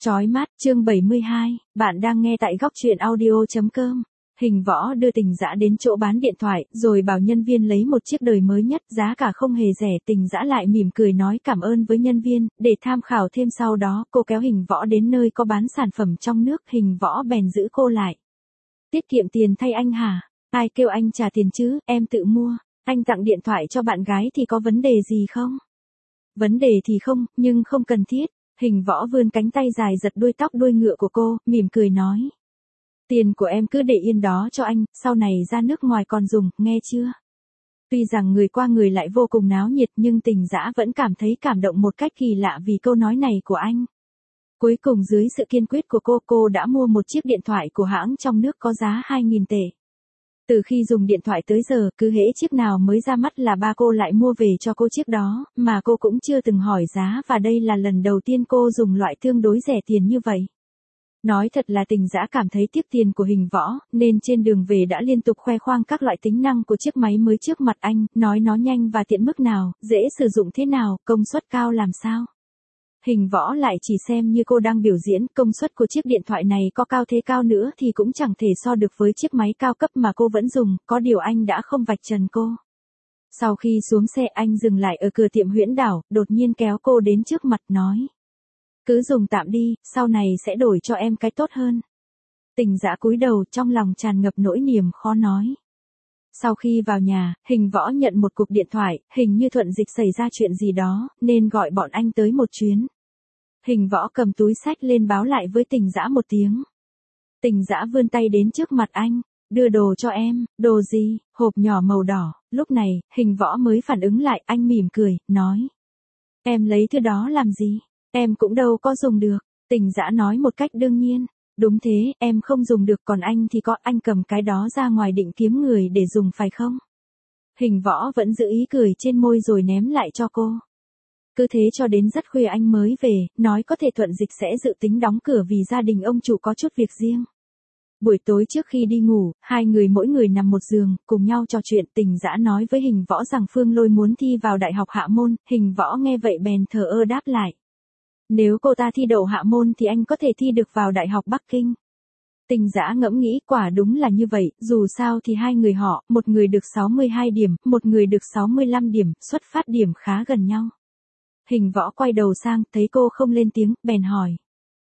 Chói mắt, chương 72, bạn đang nghe tại góc truyện audio.com. Hình Võ đưa Tình Dã đến chỗ bán điện thoại, rồi bảo nhân viên lấy một chiếc đời mới nhất, giá cả không hề rẻ. Tình Dã lại mỉm cười nói cảm ơn với nhân viên, để tham khảo thêm sau đó, cô kéo Hình Võ đến nơi có bán sản phẩm trong nước, Hình Võ bèn giữ cô lại. Tiết kiệm tiền thay anh hả? Ai kêu anh trả tiền chứ, em tự mua. Anh tặng điện thoại cho bạn gái thì có vấn đề gì không? Vấn đề thì không, nhưng không cần thiết. Hình Võ vươn cánh tay dài giật đuôi tóc đuôi ngựa của cô, mỉm cười nói. Tiền của em cứ để yên đó cho anh, sau này ra nước ngoài còn dùng, nghe chưa? Tuy rằng người qua người lại vô cùng náo nhiệt nhưng Tình Dã vẫn cảm thấy cảm động một cách kỳ lạ vì câu nói này của anh. Cuối cùng dưới sự kiên quyết của cô đã mua một chiếc điện thoại của hãng trong nước có giá 2.000 tệ. Từ khi dùng điện thoại tới giờ, cứ hễ chiếc nào mới ra mắt là ba cô lại mua về cho cô chiếc đó, mà cô cũng chưa từng hỏi giá và đây là lần đầu tiên cô dùng loại tương đối rẻ tiền như vậy. Nói thật là Tình Dã cảm thấy tiếc tiền của Hình Võ, nên trên đường về đã liên tục khoe khoang các loại tính năng của chiếc máy mới trước mặt anh, nói nó nhanh và tiện mức nào, dễ sử dụng thế nào, công suất cao làm sao. Hình Võ lại chỉ xem như cô đang biểu diễn, công suất của chiếc điện thoại này có cao thế cao nữa thì cũng chẳng thể so được với chiếc máy cao cấp mà cô vẫn dùng, có điều anh đã không vạch trần cô. Sau khi xuống xe anh dừng lại ở cửa tiệm Huyễn Đảo, đột nhiên kéo cô đến trước mặt nói. Cứ dùng tạm đi, sau này sẽ đổi cho em cái tốt hơn. Tình Dã cúi đầu trong lòng tràn ngập nỗi niềm khó nói. Sau khi vào nhà, Hình Võ nhận một cuộc điện thoại, hình như Thuận Dịch xảy ra chuyện gì đó, nên gọi bọn anh tới một chuyến. Hình Võ cầm túi xách lên báo lại với Tình Dã một tiếng. Tình Dã vươn tay đến trước mặt anh, đưa đồ cho em, đồ gì, hộp nhỏ màu đỏ, lúc này, Hình Võ mới phản ứng lại, anh mỉm cười, nói. Em lấy thứ đó làm gì, em cũng đâu có dùng được, Tình Dã nói một cách đương nhiên. Đúng thế, em không dùng được còn anh thì có, anh cầm cái đó ra ngoài định kiếm người để dùng phải không? Hình Võ vẫn giữ ý cười trên môi rồi ném lại cho cô. Cứ thế cho đến rất khuya anh mới về, nói có thể Thuận Dịch sẽ dự tính đóng cửa vì gia đình ông chủ có chút việc riêng. Buổi tối trước khi đi ngủ, hai người mỗi người nằm một giường, cùng nhau trò chuyện. Tình Dã nói với Hình Võ rằng Phương Lôi muốn thi vào đại học Hạ Môn, Hình Võ nghe vậy bèn thờ ơ đáp lại. Nếu cô ta thi đậu Hạ Môn thì anh có thể thi được vào Đại học Bắc Kinh. Tình Dã ngẫm nghĩ quả đúng là như vậy, dù sao thì hai người họ, một người được 62 điểm, một người được 65 điểm, xuất phát điểm khá gần nhau. Hình Võ quay đầu sang, thấy cô không lên tiếng, bèn hỏi.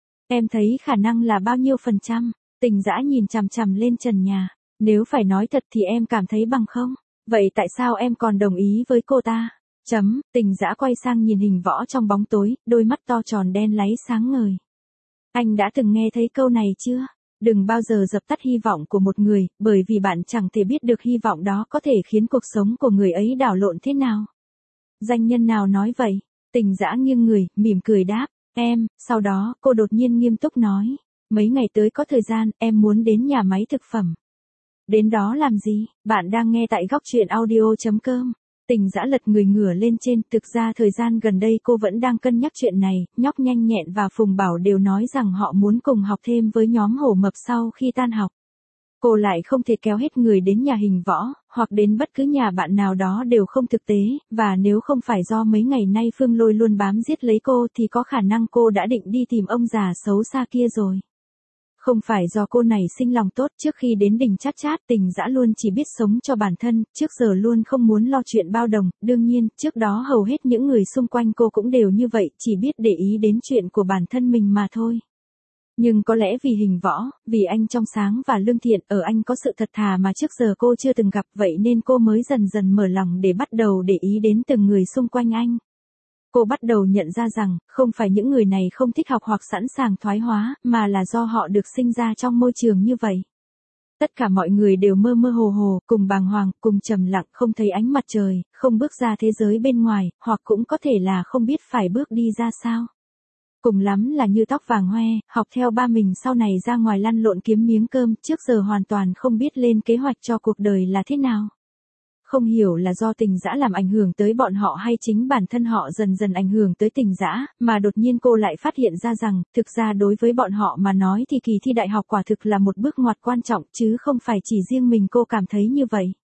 Em thấy khả năng là bao nhiêu %? Tình Dã nhìn chằm chằm lên trần nhà. Nếu phải nói thật thì em cảm thấy bằng không? Vậy tại sao em còn đồng ý với cô ta? Tình Dã quay sang nhìn Hình Võ trong bóng tối, đôi mắt to tròn đen láy sáng ngời. Anh đã từng nghe thấy câu này chưa? Đừng bao giờ dập tắt hy vọng của một người, bởi vì bạn chẳng thể biết được hy vọng đó có thể khiến cuộc sống của người ấy đảo lộn thế nào. Danh nhân nào nói vậy? Tình Dã nghiêng người, mỉm cười đáp, em, sau đó, cô đột nhiên nghiêm túc nói. Mấy ngày tới có thời gian, em muốn đến nhà máy thực phẩm. Đến đó làm gì? Bạn đang nghe tại góc truyện audio.com. Tình Dã lật người ngửa lên trên, thực ra thời gian gần đây cô vẫn đang cân nhắc chuyện này, Nhóc Nhanh Nhẹn và Phùng Bảo đều nói rằng họ muốn cùng học thêm với nhóm Hổ Mập sau khi tan học. Cô lại không thể kéo hết người đến nhà Hình Võ, hoặc đến bất cứ nhà bạn nào đó đều không thực tế, và nếu không phải do mấy ngày nay Phương Lôi luôn bám giết lấy cô thì có khả năng cô đã định đi tìm ông già xấu xa kia rồi. Không phải do cô này sinh lòng tốt, trước khi đến đỉnh Chát Chát, Tình Dã luôn chỉ biết sống cho bản thân, trước giờ luôn không muốn lo chuyện bao đồng, đương nhiên, trước đó hầu hết những người xung quanh cô cũng đều như vậy, chỉ biết để ý đến chuyện của bản thân mình mà thôi. Nhưng có lẽ vì Hình Võ, vì anh trong sáng và lương thiện, ở anh có sự thật thà mà trước giờ cô chưa từng gặp, vậy nên cô mới dần dần mở lòng để bắt đầu để ý đến từng người xung quanh anh. Cô bắt đầu nhận ra rằng, không phải những người này không thích học hoặc sẵn sàng thoái hóa, mà là do họ được sinh ra trong môi trường như vậy. Tất cả mọi người đều mơ mơ hồ hồ, cùng bàng hoàng, cùng trầm lặng, không thấy ánh mặt trời, không bước ra thế giới bên ngoài, hoặc cũng có thể là không biết phải bước đi ra sao. Cùng lắm là như tóc vàng hoe, học theo ba mình sau này ra ngoài lăn lộn kiếm miếng cơm, trước giờ hoàn toàn không biết lên kế hoạch cho cuộc đời là thế nào. Không hiểu là do Tình Dã làm ảnh hưởng tới bọn họ hay chính bản thân họ dần dần ảnh hưởng tới Tình Dã, mà đột nhiên cô lại phát hiện ra rằng, thực ra đối với bọn họ mà nói thì kỳ thi đại học quả thực là một bước ngoặt quan trọng chứ không phải chỉ riêng mình cô cảm thấy như vậy.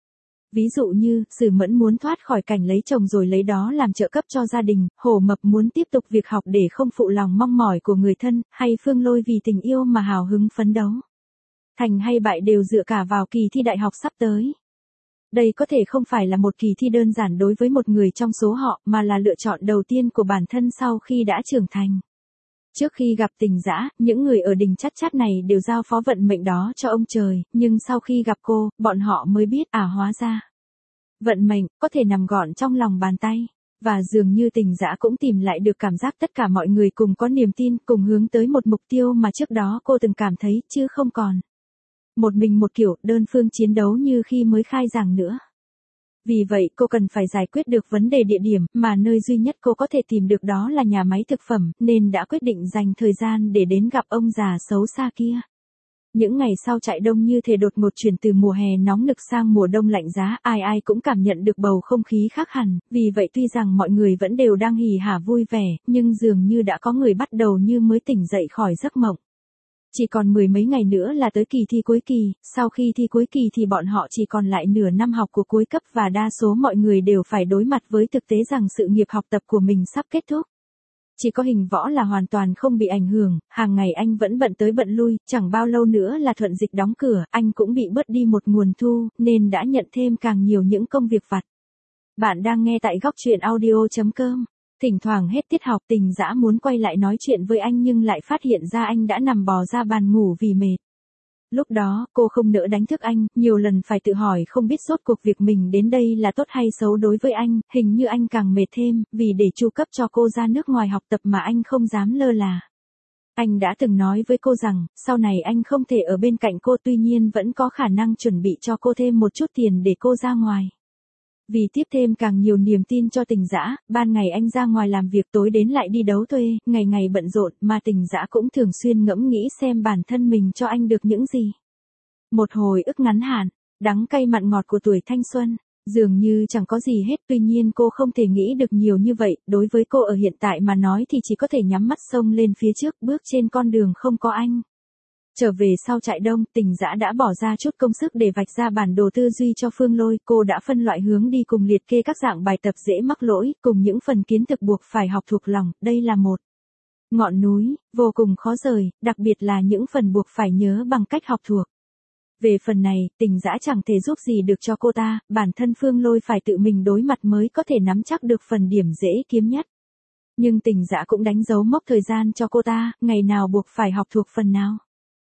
Ví dụ như, Sử Mẫn muốn thoát khỏi cảnh lấy chồng rồi lấy đó làm trợ cấp cho gia đình, Hồ Mập muốn tiếp tục việc học để không phụ lòng mong mỏi của người thân, hay Phương Lôi vì tình yêu mà hào hứng phấn đấu. Thành hay bại đều dựa cả vào kỳ thi đại học sắp tới. Đây có thể không phải là một kỳ thi đơn giản đối với một người trong số họ, mà là lựa chọn đầu tiên của bản thân sau khi đã trưởng thành. Trước khi gặp Tình Dã, những người ở đình Chát Chát này đều giao phó vận mệnh đó cho ông trời, nhưng sau khi gặp cô, bọn họ mới biết hóa ra. Vận mệnh, có thể nằm gọn trong lòng bàn tay. Và dường như Tình Dã cũng tìm lại được cảm giác tất cả mọi người cùng có niềm tin, cùng hướng tới một mục tiêu mà trước đó cô từng cảm thấy, chứ không còn một mình một kiểu, đơn phương chiến đấu như khi mới khai giảng nữa. Vì vậy cô cần phải giải quyết được vấn đề địa điểm, mà nơi duy nhất cô có thể tìm được đó là nhà máy thực phẩm, nên đã quyết định dành thời gian để đến gặp ông già xấu xa kia. Những ngày sau chạy đông như thể đột ngột chuyển từ mùa hè nóng nực sang mùa đông lạnh giá, ai ai cũng cảm nhận được bầu không khí khác hẳn, vì vậy tuy rằng mọi người vẫn đều đang hì hả vui vẻ, nhưng dường như đã có người bắt đầu như mới tỉnh dậy khỏi giấc mộng. Chỉ còn 10 mấy ngày nữa là tới kỳ thi cuối kỳ, sau khi thi cuối kỳ thì bọn họ chỉ còn lại nửa năm học của cuối cấp và đa số mọi người đều phải đối mặt với thực tế rằng sự nghiệp học tập của mình sắp kết thúc. Chỉ có Hình Võ là hoàn toàn không bị ảnh hưởng, hàng ngày anh vẫn bận tới bận lui, chẳng bao lâu nữa là Thuận Dịch đóng cửa, anh cũng bị bớt đi một nguồn thu, nên đã nhận thêm càng nhiều những công việc vặt. Bạn đang nghe tại góc truyện audio.com. Thỉnh thoảng hết tiết học Tình Dã muốn quay lại nói chuyện với anh nhưng lại phát hiện ra anh đã nằm bò ra bàn ngủ vì mệt. Lúc đó, cô không nỡ đánh thức anh, nhiều lần phải tự hỏi không biết rốt cuộc việc mình đến đây là tốt hay xấu đối với anh, hình như anh càng mệt thêm, vì để chu cấp cho cô ra nước ngoài học tập mà anh không dám lơ là. Anh đã từng nói với cô rằng, sau này anh không thể ở bên cạnh cô, tuy nhiên vẫn có khả năng chuẩn bị cho cô thêm một chút tiền để cô ra ngoài. Vì tiếp thêm càng nhiều niềm tin cho Tình Dã, ban ngày anh ra ngoài làm việc, tối đến lại đi đấu thuê, ngày ngày bận rộn, mà Tình Dã cũng thường xuyên ngẫm nghĩ xem bản thân mình cho anh được những gì. Một hồi ức ngắn hạn, đắng cay mặn ngọt của tuổi thanh xuân, dường như chẳng có gì hết, tuy nhiên cô không thể nghĩ được nhiều như vậy, đối với cô ở hiện tại mà nói thì chỉ có thể nhắm mắt xông lên phía trước, bước trên con đường không có anh. Trở về sau chạy đông, Tình Dã đã bỏ ra chút công sức để vạch ra bản đồ tư duy cho Phương Lôi, cô đã phân loại hướng đi cùng liệt kê các dạng bài tập dễ mắc lỗi, cùng những phần kiến thức buộc phải học thuộc lòng, đây là một ngọn núi, vô cùng khó rời, đặc biệt là những phần buộc phải nhớ bằng cách học thuộc. Về phần này, Tình Dã chẳng thể giúp gì được cho cô ta, bản thân Phương Lôi phải tự mình đối mặt mới có thể nắm chắc được phần điểm dễ kiếm nhất. Nhưng Tình Dã cũng đánh dấu mốc thời gian cho cô ta, ngày nào buộc phải học thuộc phần nào.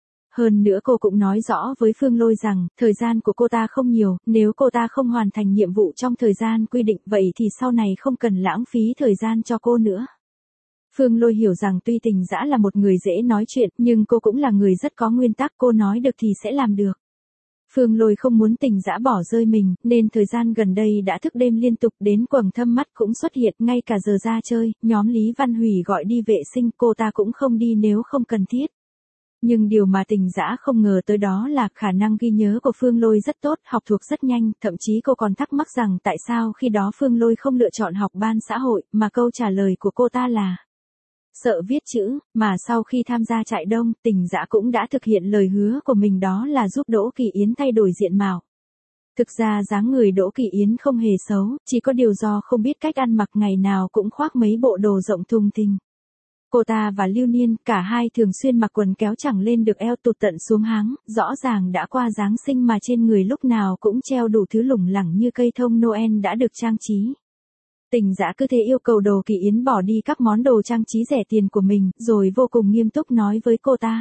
Hơn nữa cô cũng nói rõ với Phương Lôi rằng, thời gian của cô ta không nhiều, nếu cô ta không hoàn thành nhiệm vụ trong thời gian quy định vậy thì sau này không cần lãng phí thời gian cho cô nữa. Phương Lôi hiểu rằng tuy Tình Dã là một người dễ nói chuyện, nhưng cô cũng là người rất có nguyên tắc, cô nói được thì sẽ làm được. Phương Lôi không muốn Tình Dã bỏ rơi mình, nên thời gian gần đây đã thức đêm liên tục, đến quầng thâm mắt cũng xuất hiện, ngay cả giờ ra chơi, nhóm Lý Văn Hủy gọi đi vệ sinh, cô ta cũng không đi nếu không cần thiết. Nhưng điều mà Tình Dã không ngờ tới đó là khả năng ghi nhớ của Phương Lôi rất tốt, học thuộc rất nhanh, thậm chí cô còn thắc mắc rằng tại sao khi đó Phương Lôi không lựa chọn học ban xã hội, mà câu trả lời của cô ta là sợ viết chữ, mà sau khi tham gia chạy đông, Tình Dã cũng đã thực hiện lời hứa của mình, đó là giúp Đỗ Kỳ Yến thay đổi diện mạo. Thực ra dáng người Đỗ Kỳ Yến không hề xấu, chỉ có điều do không biết cách ăn mặc, ngày nào cũng khoác mấy bộ đồ rộng thùng thình. Cô ta và Lưu Niên, cả hai thường xuyên mặc quần kéo chẳng lên được eo, tụt tận xuống háng, rõ ràng đã qua Giáng sinh mà trên người lúc nào cũng treo đủ thứ lủng lẳng như cây thông Noel đã được trang trí. Tình Dã cứ thế yêu cầu Đỗ Kỳ Yến bỏ đi các món đồ trang trí rẻ tiền của mình, rồi vô cùng nghiêm túc nói với cô ta.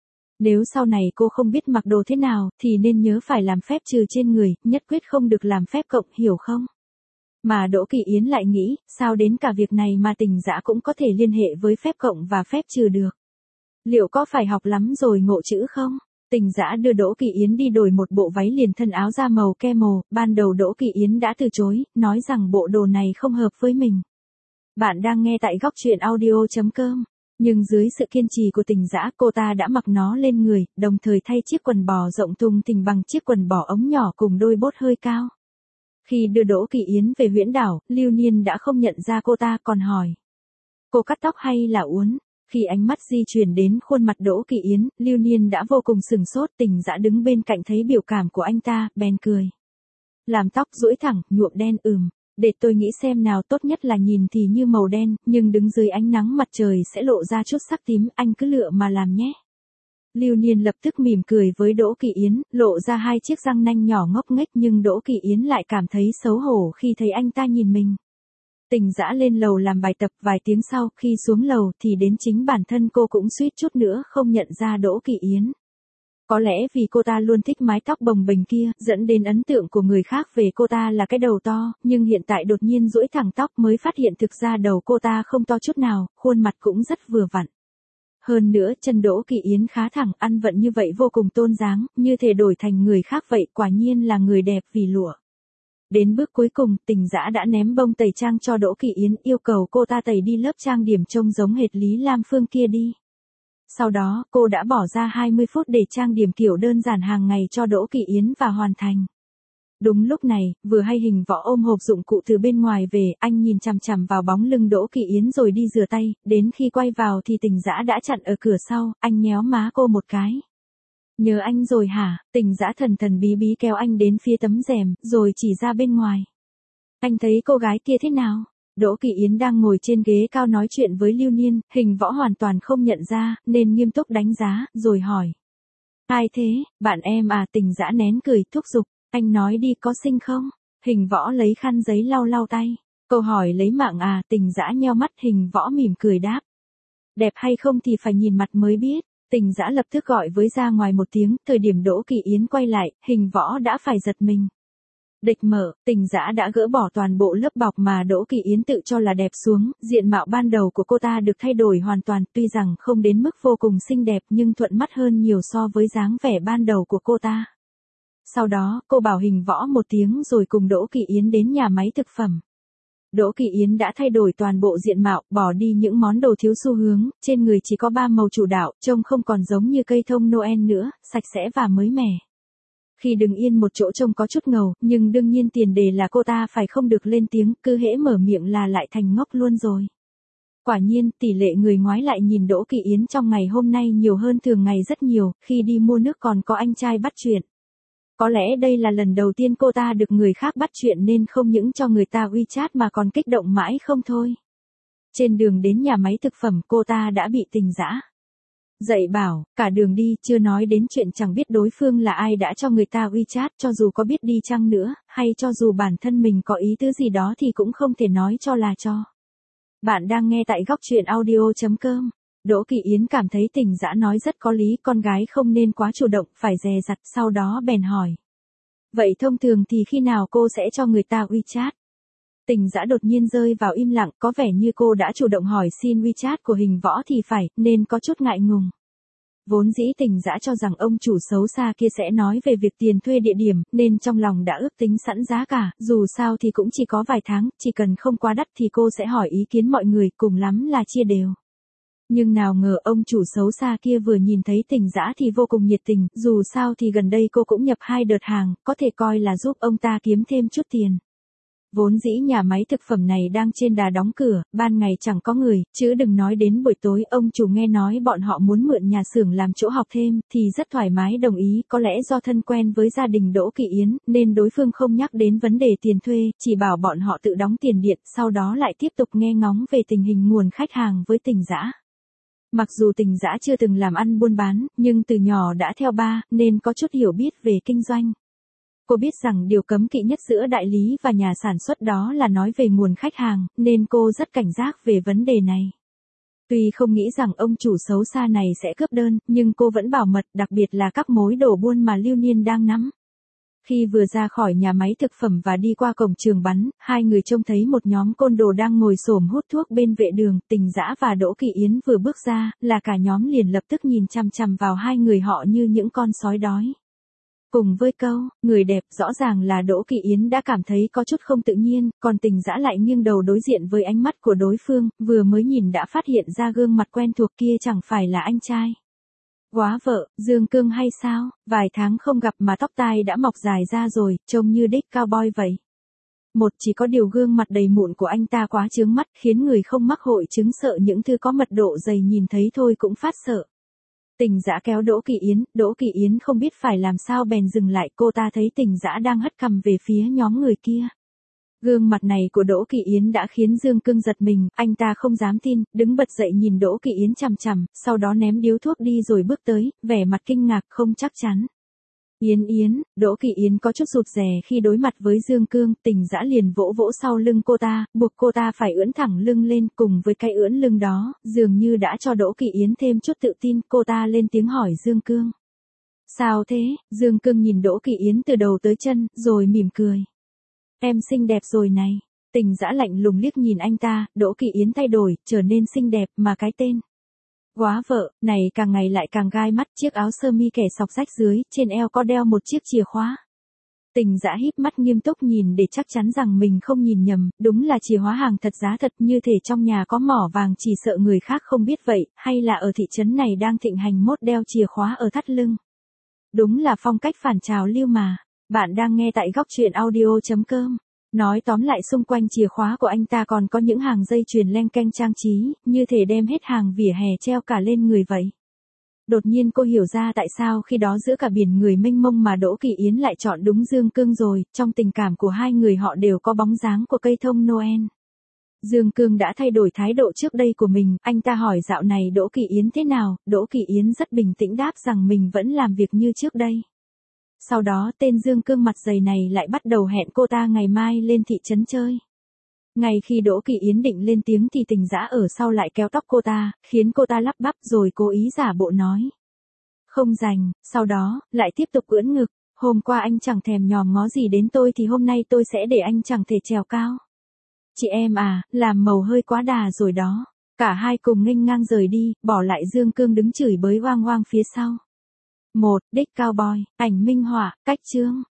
Nếu sau này cô không biết mặc đồ thế nào, thì nên nhớ phải làm phép trừ trên người, nhất quyết không được làm phép cộng, hiểu không? Mà Đỗ Kỳ Yến lại nghĩ, sao đến cả việc này mà Tình Dã cũng có thể liên hệ với phép cộng và phép trừ được? Liệu có phải học lắm rồi ngộ chữ không? Tình Dã đưa Đỗ Kỳ Yến đi đổi một bộ váy liền thân áo da màu ke mồ, ban đầu Đỗ Kỳ Yến đã từ chối, nói rằng bộ đồ này không hợp với mình. Bạn đang nghe tại góc truyện audio.com. Nhưng dưới sự kiên trì của Tình Dã, cô ta đã mặc nó lên người, đồng thời thay chiếc quần bò rộng thùng thình bằng chiếc quần bò ống nhỏ cùng đôi bốt hơi cao. Khi đưa Đỗ Kỳ Yến về Huyễn Đảo, Lưu Niên đã không nhận ra cô ta, còn hỏi: cô cắt tóc hay là uốn? Khi ánh mắt di chuyển đến khuôn mặt Đỗ Kỳ Yến, Lưu Niên đã vô cùng sửng sốt. Tình Dã đứng bên cạnh thấy biểu cảm của anh ta, bèn cười. Làm tóc duỗi thẳng, nhuộm đen để tôi nghĩ xem nào, tốt nhất là nhìn thì như màu đen, nhưng đứng dưới ánh nắng mặt trời sẽ lộ ra chút sắc tím, anh cứ lựa mà làm nhé. Lưu Niên lập tức mỉm cười với Đỗ Kỳ Yến, lộ ra hai chiếc răng nanh nhỏ ngốc nghếch, nhưng Đỗ Kỳ Yến lại cảm thấy xấu hổ khi thấy anh ta nhìn mình. Tình Dã lên lầu làm bài tập, vài tiếng sau, khi xuống lầu thì đến chính bản thân cô cũng suýt chút nữa không nhận ra Đỗ Kỳ Yến. Có lẽ vì cô ta luôn thích mái tóc bồng bềnh kia, dẫn đến ấn tượng của người khác về cô ta là cái đầu to, nhưng hiện tại đột nhiên duỗi thẳng tóc mới phát hiện thực ra đầu cô ta không to chút nào, khuôn mặt cũng rất vừa vặn. Hơn nữa, chân Đỗ Kỳ Yến khá thẳng, ăn vận như vậy vô cùng tôn dáng, như thể đổi thành người khác vậy, quả nhiên là người đẹp vì lụa. Đến bước cuối cùng, Tình Dã đã ném bông tẩy trang cho Đỗ Kỳ Yến, yêu cầu cô ta tẩy đi lớp trang điểm trông giống hệt Lý Lam Phương kia đi. Sau đó, cô đã bỏ ra 20 phút để trang điểm kiểu đơn giản hàng ngày cho Đỗ Kỳ Yến và hoàn thành. Đúng lúc này, vừa hay Hình Võ ôm hộp dụng cụ từ bên ngoài về, anh nhìn chằm chằm vào bóng lưng Đỗ Kỳ Yến rồi đi rửa tay, đến khi quay vào thì Tình Dã đã chặn ở cửa sau, anh nhéo má cô một cái. Nhớ anh rồi hả? Tình Dã thần thần bí bí kéo anh đến phía tấm rèm, rồi chỉ ra bên ngoài. Anh thấy cô gái kia thế nào? Đỗ Kỳ Yến đang ngồi trên ghế cao nói chuyện với Lưu Niên, Hình Võ hoàn toàn không nhận ra, nên nghiêm túc đánh giá, rồi hỏi. Ai thế, bạn em à? Tình Dã nén cười, thúc giục, anh nói đi, có xinh không? Hình Võ lấy khăn giấy lau lau tay. Câu hỏi lấy mạng à? Tình Dã nheo mắt, Hình Võ mỉm cười đáp. Đẹp hay không thì phải nhìn mặt mới biết. Tình Dã lập tức gọi với ra ngoài một tiếng, thời điểm Đỗ Kỳ Yến quay lại, Hình Võ đã phải giật mình. Địch mở, Tình Dã đã gỡ bỏ toàn bộ lớp bọc mà Đỗ Kỳ Yến tự cho là đẹp xuống, diện mạo ban đầu của cô ta được thay đổi hoàn toàn, tuy rằng không đến mức vô cùng xinh đẹp nhưng thuận mắt hơn nhiều so với dáng vẻ ban đầu của cô ta. Sau đó, cô bảo Hình Võ một tiếng rồi cùng Đỗ Kỳ Yến đến nhà máy thực phẩm. Đỗ Kỳ Yến đã thay đổi toàn bộ diện mạo, bỏ đi những món đồ thiếu xu hướng, trên người chỉ có 3 màu chủ đạo, trông không còn giống như cây thông Noel nữa, sạch sẽ và mới mẻ. Khi đứng yên một chỗ trông có chút ngầu, nhưng đương nhiên tiền đề là cô ta phải không được lên tiếng, cứ hễ mở miệng là lại thành ngốc luôn rồi. Quả nhiên, tỷ lệ người ngoái lại nhìn Đỗ Kỳ Yến trong ngày hôm nay nhiều hơn thường ngày rất nhiều, khi đi mua nước còn có anh trai bắt chuyện. Có lẽ đây là lần đầu tiên cô ta được người khác bắt chuyện nên không những cho người ta WeChat mà còn kích động mãi không thôi. Trên đường đến nhà máy thực phẩm cô ta đã bị Tình Dã dạy bảo, cả đường đi, chưa nói đến chuyện chẳng biết đối phương là ai đã cho người ta WeChat, cho dù có biết đi chăng nữa, hay cho dù bản thân mình có ý tứ gì đó thì cũng không thể nói cho là cho. Bạn đang nghe tại góc truyện audio.com. Đỗ Kỳ Yến cảm thấy Tình Dã nói rất có lý, con gái không nên quá chủ động, phải dè dặt, sau đó bèn hỏi. Vậy thông thường thì khi nào cô sẽ cho người ta WeChat? Tình Dã đột nhiên rơi vào im lặng, có vẻ như cô đã chủ động hỏi xin WeChat của Hình Võ thì phải, nên có chút ngại ngùng. Vốn dĩ Tình Dã cho rằng ông chủ xấu xa kia sẽ nói về việc tiền thuê địa điểm, nên trong lòng đã ước tính sẵn giá cả, dù sao thì cũng chỉ có vài tháng, chỉ cần không quá đắt thì cô sẽ hỏi ý kiến mọi người, cùng lắm là chia đều. Nhưng nào ngờ ông chủ xấu xa kia vừa nhìn thấy Tình Dã thì vô cùng nhiệt tình, dù sao thì gần đây cô cũng nhập 2 đợt hàng, có thể coi là giúp ông ta kiếm thêm chút tiền. Vốn dĩ nhà máy thực phẩm này đang trên đà đóng cửa, ban ngày chẳng có người, chứ đừng nói đến buổi tối. Ông chủ nghe nói bọn họ muốn mượn nhà xưởng làm chỗ học thêm, thì rất thoải mái đồng ý, có lẽ do thân quen với gia đình Đỗ Kỳ Yến, nên đối phương không nhắc đến vấn đề tiền thuê, chỉ bảo bọn họ tự đóng tiền điện, sau đó lại tiếp tục nghe ngóng về tình hình nguồn khách hàng với Tình Dã. Mặc dù Tình Dã chưa từng làm ăn buôn bán, nhưng từ nhỏ đã theo ba, nên có chút hiểu biết về kinh doanh. Cô biết rằng điều cấm kỵ nhất giữa đại lý và nhà sản xuất đó là nói về nguồn khách hàng, nên cô rất cảnh giác về vấn đề này. Tuy không nghĩ rằng ông chủ xấu xa này sẽ cướp đơn, nhưng cô vẫn bảo mật, đặc biệt là các mối đồ buôn mà Lưu Niên đang nắm. Khi vừa ra khỏi nhà máy thực phẩm và đi qua cổng trường bắn, hai người trông thấy một nhóm côn đồ đang ngồi xổm hút thuốc bên vệ đường. Tình Dã và Đỗ Kỳ Yến vừa bước ra, là cả nhóm liền lập tức nhìn chằm chằm vào hai người họ như những con sói đói. Cùng với câu, người đẹp, rõ ràng là Đỗ Kỳ Yến đã cảm thấy có chút không tự nhiên, còn Tình Dã lại nghiêng đầu đối diện với ánh mắt của đối phương, vừa mới nhìn đã phát hiện ra gương mặt quen thuộc kia chẳng phải là anh trai. Góa vợ, Dương Cương hay sao? Vài tháng không gặp mà tóc tai đã mọc dài ra rồi, trông như đích cowboy vậy. Chỉ có điều gương mặt đầy mụn của anh ta quá chướng mắt, khiến người không mắc hội chứng sợ những thứ có mật độ dày nhìn thấy thôi cũng phát sợ. Tình Dã kéo Đỗ Kỳ Yến không biết phải làm sao bèn dừng lại, cô ta thấy Tình Dã đang hất cằm về phía nhóm người kia. Gương mặt này của Đỗ Kỳ Yến đã khiến Dương Cương giật mình, anh ta không dám tin, đứng bật dậy nhìn Đỗ Kỳ Yến chằm chằm, sau đó ném điếu thuốc đi rồi bước tới, vẻ mặt kinh ngạc không chắc chắn. Yến, Đỗ Kỳ Yến có chút rụt rè khi đối mặt với Dương Cương, Tình Dã liền vỗ vỗ sau lưng cô ta, buộc cô ta phải ưỡn thẳng lưng lên, cùng với cái ưỡn lưng đó, dường như đã cho Đỗ Kỳ Yến thêm chút tự tin, cô ta lên tiếng hỏi Dương Cương. Sao thế? Dương Cương nhìn Đỗ Kỳ Yến từ đầu tới chân, rồi mỉm cười. Em xinh đẹp rồi này. Tình Dã lạnh lùng liếc nhìn anh ta, Đỗ Kỳ Yến thay đổi, trở nên xinh đẹp, mà cái tên góa vợ này càng ngày lại càng gai mắt, chiếc áo sơ mi kẻ sọc rách dưới, trên eo có đeo một chiếc chìa khóa. Tình Dã híp mắt nghiêm túc nhìn để chắc chắn rằng mình không nhìn nhầm, đúng là chìa khóa hàng thật giá thật, như thể trong nhà có mỏ vàng, chỉ sợ người khác không biết vậy, hay là ở thị trấn này đang thịnh hành mốt đeo chìa khóa ở thắt lưng. Đúng là phong cách phản trào lưu mà. Bạn đang nghe tại góc truyện audio.com. Nói tóm lại, xung quanh chìa khóa của anh ta còn có những hàng dây chuyền leng keng trang trí, như thể đem hết hàng vỉa hè treo cả lên người vậy. Đột nhiên cô hiểu ra tại sao khi đó giữa cả biển người mênh mông mà Đỗ Kỳ Yến lại chọn đúng Dương Cương rồi, trong tình cảm của hai người họ đều có bóng dáng của cây thông Noel. Dương Cương đã thay đổi thái độ trước đây của mình, anh ta hỏi dạo này Đỗ Kỳ Yến thế nào, Đỗ Kỳ Yến rất bình tĩnh đáp rằng mình vẫn làm việc như trước đây. Sau đó tên Dương Cương mặt dày này lại bắt đầu hẹn cô ta ngày mai lên thị trấn chơi. Ngay khi Đỗ Kỳ Yến định lên tiếng thì Tình Dã ở sau lại kéo tóc cô ta, khiến cô ta lắp bắp rồi cố ý giả bộ nói. Không rành, sau đó, lại tiếp tục ưỡn ngực, hôm qua anh chẳng thèm nhòm ngó gì đến tôi thì hôm nay tôi sẽ để anh chẳng thể trèo cao. Chị em à, làm màu hơi quá đà rồi đó. Cả hai cùng nghênh ngang rời đi, bỏ lại Dương Cương đứng chửi bới oang oang phía sau. Đích Cowboy, ảnh minh họa, cách chương.